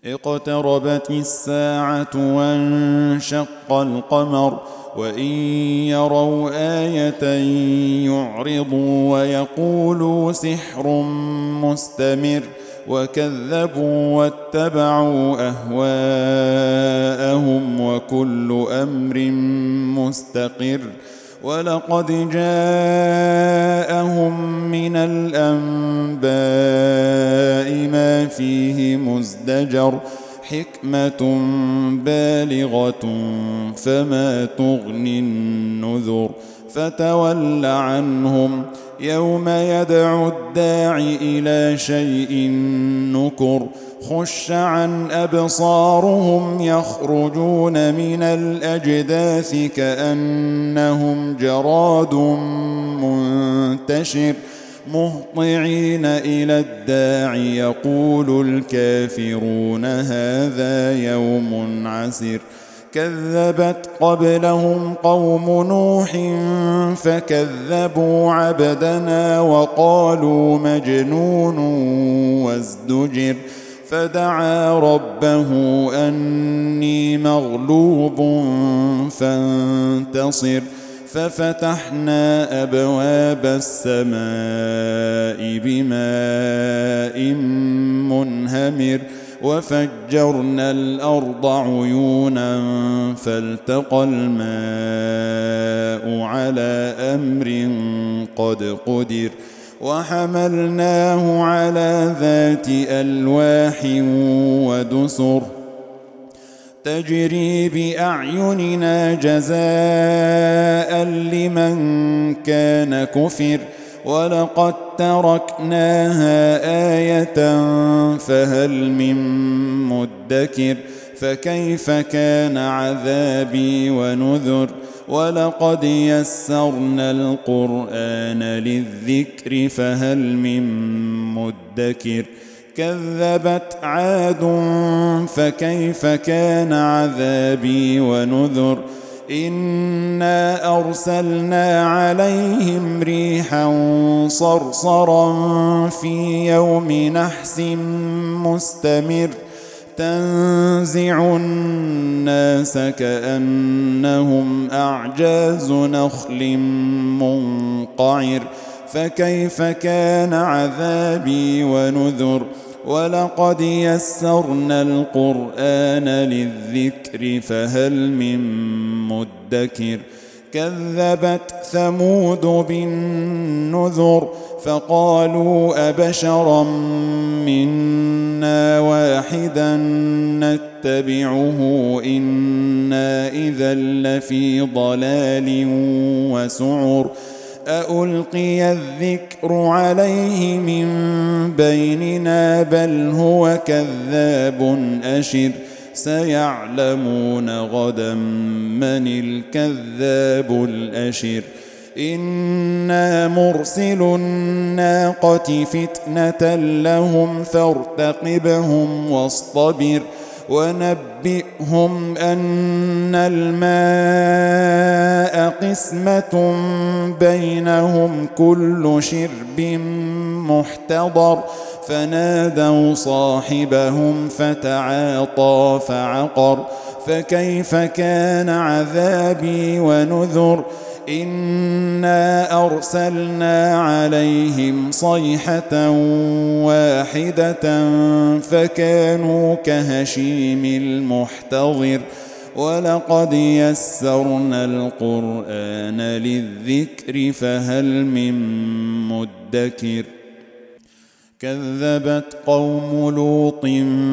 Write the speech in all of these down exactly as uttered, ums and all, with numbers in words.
اقتربت الساعة وانشق القمر وإن يروا آية يعرضوا ويقولوا سحر مستمر وكذبوا واتبعوا أهواءهم وكل أمر مستقر ولقد جاءهم من الأنباء ما فيه مزدجر حكمة بالغة فما تغني النذر فتول عنهم يوم يدعو الداع إلى شيء نكر خش عن أبصارهم يخرجون من الأجداث كأنهم جراد منتشر مهطعين إلى الداع يقول الكافرون هذا يوم عسر كذبت قبلهم قوم نوح فكذبوا عبدنا وقالوا مجنون وازدجر فدعا ربه أني مغلوب فانتصر ففتحنا أبواب السماء بماء منهمر وفجرنا الأرض عيونا فالتقى الماء على أمر قد قدر وحملناه على ذات ألواح ودسر تجري بأعيننا جزاء لمن كان كفر ولقد تركناها آية فهل من مدكر فكيف كان عذابي ونذر ولقد يسرنا القرآن للذكر فهل من مدكر كذبت عاد فكيف كان عذابي ونذر إنا أرسلنا عليهم ريحا صرصرا في يوم نحس مستمر تنزع الناس كأنهم أعجاز نخل منقعر فكيف كان عذابي ونذر ولقد يسرنا القرآن للذكر فهل من مدكر كذبت ثمود بالنذر فقالوا أبشرا منا واحدا نتبعه إنا إذا لفي ضلال وسعر أألقي الذكر عليه من بيننا بل هو كذاب أشر سيعلمون غدا من الكذاب الأشر إنا مرسل الناقة فتنة لهم فارتقبهم واصطبر ونبئهم أن الماء قسمة بينهم كل شرب محتضر فنادوا صاحبهم فتعاطى فعقر فكيف كان عذابي ونذر إنا أرسلنا عليهم صيحة واحدة فكانوا كهشيم المحتضر ولقد يسرنا القرآن للذكر فهل من مدكر كذبت قوم لوط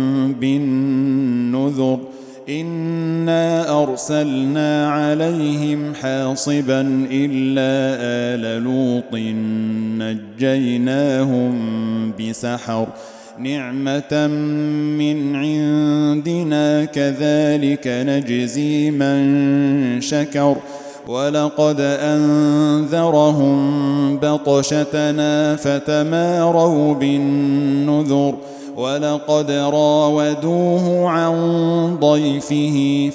بالنذر إنا أرسلنا عليهم حاصبا إلا آل لوط نجيناهم بسحر نعمة من عندنا كذلك نجزي من شكر ولقد أنذرهم بطشتنا فتماروا بالنذر ولقد راودوه عن ضيفه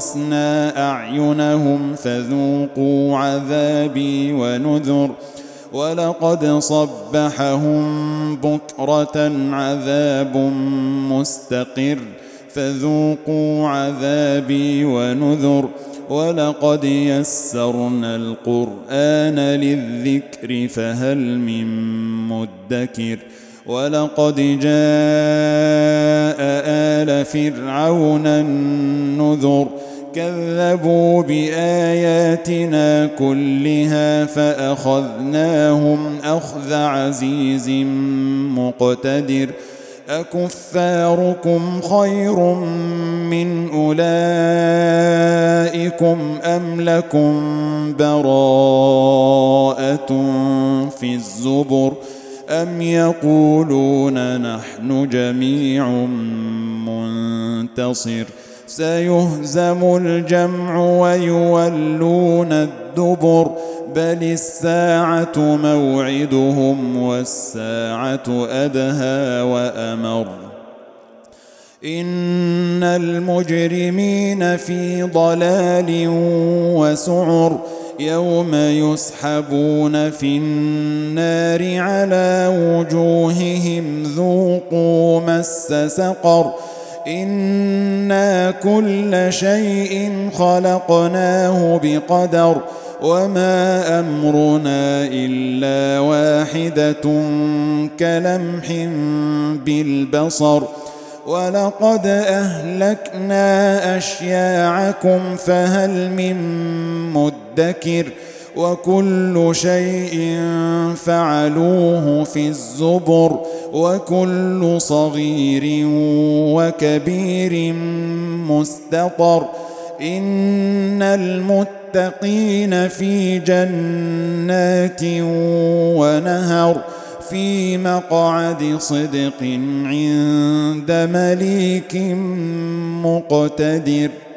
فطمسنا أعينهم فذوقوا عذابي ونذر ولقد صبحهم بكرة عذاب مستقر فذوقوا عذابي ونذر ولقد يسرنا القرآن للذكر فهل من مدكر ولقد جاء آل فرعون النذر كذبوا بآياتنا كلها فأخذناهم أخذ عزيز مقتدر أكفاركم خير من أولئكم أم لكم براءة في الزبر أم يقولون نحن جميع منتصر سيهزم الجمع ويولون الدبر بل الساعة موعدهم والساعة أدهى وأمر إن المجرمين في ضلال وسعر يوم يسحبون في النار على وجوههم ذوقوا مس سقر إنا كل شيء خلقناه بقدر وما أمرنا إلا واحدة كلمح بالبصر ولقد أهلكنا أشياعكم فهل من مدكر وكل شيء فعلوه في الزبر وكل صغير وكبير مستطر إن المتقين في جنات ونهر في مقعد صدق عند مليك مقتدر.